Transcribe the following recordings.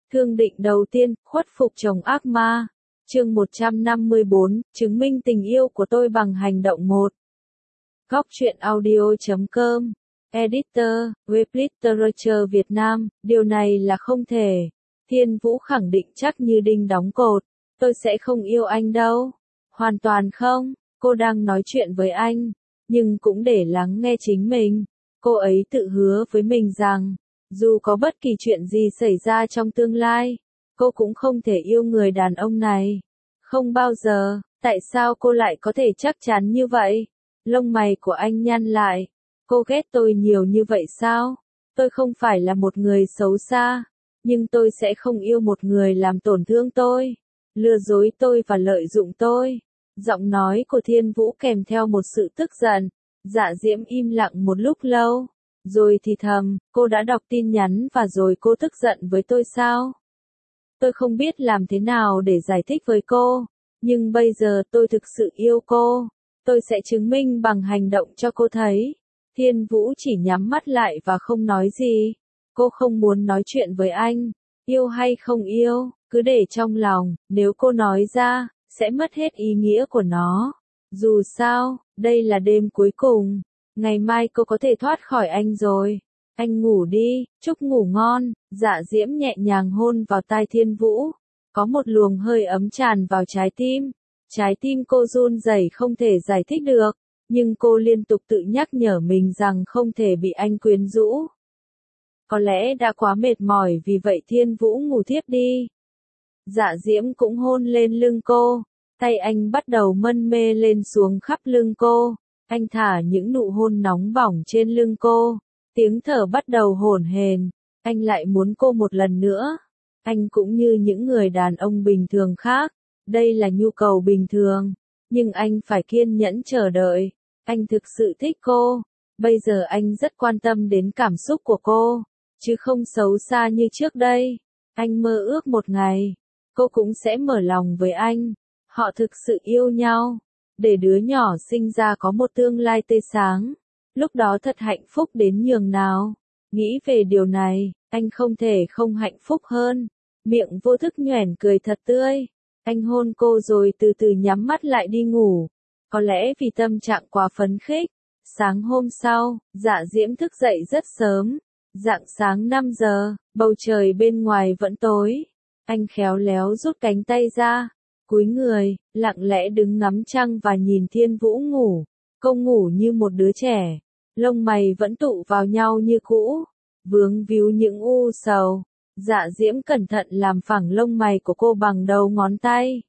Thương định đầu tiên, khuất phục chồng ác ma. Chương 154, chứng minh tình yêu của tôi bằng hành động 1. Góc truyện audio.com. Editor, web literature Việt Nam, điều này là không thể. Thiên Vũ khẳng định chắc như đinh đóng cột. Tôi sẽ không yêu anh đâu. Hoàn toàn không, cô đang nói chuyện với anh, nhưng cũng để lắng nghe chính mình. Cô ấy tự hứa với mình rằng, dù có bất kỳ chuyện gì xảy ra trong tương lai, cô cũng không thể yêu người đàn ông này. Không bao giờ. Tại sao cô lại có thể chắc chắn như vậy? Lông mày của anh nhăn lại. Cô ghét tôi nhiều như vậy sao? Tôi không phải là một người xấu xa, nhưng tôi sẽ không yêu một người làm tổn thương tôi, lừa dối tôi và lợi dụng tôi. Giọng nói của Thiên Vũ kèm theo một sự tức giận. Dạ Diễm im lặng một lúc lâu, rồi thì thầm, cô đã đọc tin nhắn và rồi cô tức giận với tôi sao? Tôi không biết làm thế nào để giải thích với cô, nhưng bây giờ tôi thực sự yêu cô. Tôi sẽ chứng minh bằng hành động cho cô thấy. Thiên Vũ chỉ nhắm mắt lại và không nói gì. Cô không muốn nói chuyện với anh. Yêu hay không yêu, cứ để trong lòng, nếu cô nói ra, sẽ mất hết ý nghĩa của nó. Dù sao, đây là đêm cuối cùng. Ngày mai cô có thể thoát khỏi anh rồi. Anh ngủ đi, chúc ngủ ngon. Dạ Diễm nhẹ nhàng hôn vào tai Thiên Vũ. Có một luồng hơi ấm tràn vào trái tim. Trái tim cô run rẩy không thể giải thích được, nhưng cô liên tục tự nhắc nhở mình rằng không thể bị anh quyến rũ. Có lẽ đã quá mệt mỏi vì vậy Thiên Vũ ngủ thiếp đi. Dạ Diễm cũng hôn lên lưng cô. Tay anh bắt đầu mân mê lên xuống khắp lưng cô. Anh thả những nụ hôn nóng bỏng trên lưng cô. Tiếng thở bắt đầu hổn hển. Anh lại muốn cô một lần nữa. Anh cũng như những người đàn ông bình thường khác. Đây là nhu cầu bình thường. Nhưng anh phải kiên nhẫn chờ đợi. Anh thực sự thích cô. Bây giờ anh rất quan tâm đến cảm xúc của cô, chứ không xấu xa như trước đây. Anh mơ ước một ngày, cô cũng sẽ mở lòng với anh. Họ thực sự yêu nhau. Để đứa nhỏ sinh ra có một tương lai tươi sáng. Lúc đó thật hạnh phúc đến nhường nào. Nghĩ về điều này, anh không thể không hạnh phúc hơn. Miệng vô thức nhoẻn cười thật tươi. Anh hôn cô rồi từ từ nhắm mắt lại đi ngủ. Có lẽ vì tâm trạng quá phấn khích. Sáng hôm sau, Dạ Diễm thức dậy rất sớm. Rạng sáng 5 giờ, bầu trời bên ngoài vẫn tối. Anh khéo léo rút cánh tay ra, cúi người, lặng lẽ đứng ngắm trăng và nhìn Thiên Vũ ngủ. Cô ngủ như một đứa trẻ. Lông mày vẫn tụ vào nhau như cũ, vướng víu những u sầu. Dạ Diễm cẩn thận làm phẳng lông mày của cô bằng đầu ngón tay.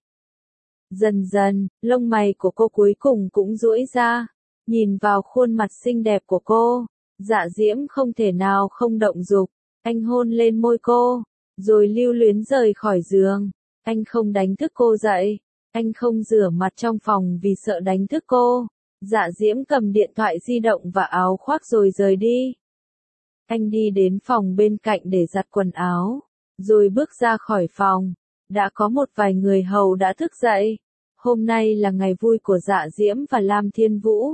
Dần dần, lông mày của cô cuối cùng cũng duỗi ra. Nhìn vào khuôn mặt xinh đẹp của cô, Dạ Diễm không thể nào không động dục. Anh hôn lên môi cô, rồi lưu luyến rời khỏi giường. Anh không đánh thức cô dậy. Anh không rửa mặt trong phòng vì sợ đánh thức cô. Dạ Diễm cầm điện thoại di động và áo khoác rồi rời đi. Anh đi đến phòng bên cạnh để giặt quần áo, rồi bước ra khỏi phòng. Đã có một vài người hầu đã thức dậy. Hôm nay là ngày vui của Dạ Diễm và Lam Thiên Vũ.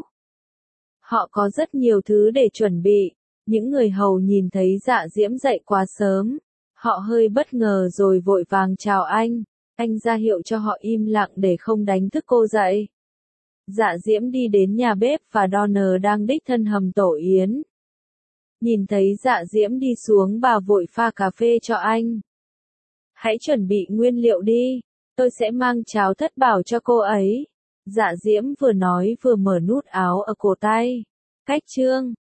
Họ có rất nhiều thứ để chuẩn bị. Những người hầu nhìn thấy Dạ Diễm dậy quá sớm. Họ hơi bất ngờ rồi vội vàng chào anh. Anh ra hiệu cho họ im lặng để không đánh thức cô dậy. Dạ Diễm đi đến nhà bếp và Donner đang đích thân hầm tổ yến. Nhìn thấy Dạ Diễm đi xuống bà vội pha cà phê cho anh. Hãy chuẩn bị nguyên liệu đi, tôi sẽ mang cháo thất bảo cho cô ấy. Dạ Diễm vừa nói vừa mở nút áo ở cổ tay. Cách chương